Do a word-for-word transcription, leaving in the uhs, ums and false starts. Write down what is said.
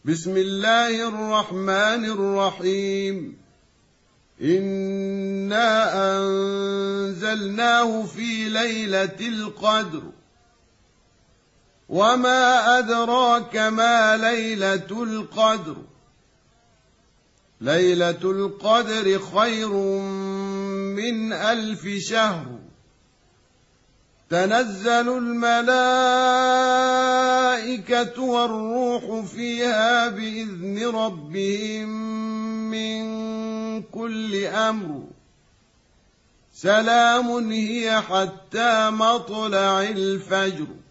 بسم الله الرحمن الرحيم. إنا أنزلناه في ليلة القدر، وما أدراك ما ليلة القدر. ليلة القدر خير من ألف شهر. تنزل الملائكة والروح فيها بإذن ربهم من كل أمر. سلام هي حتى مطلع الفجر.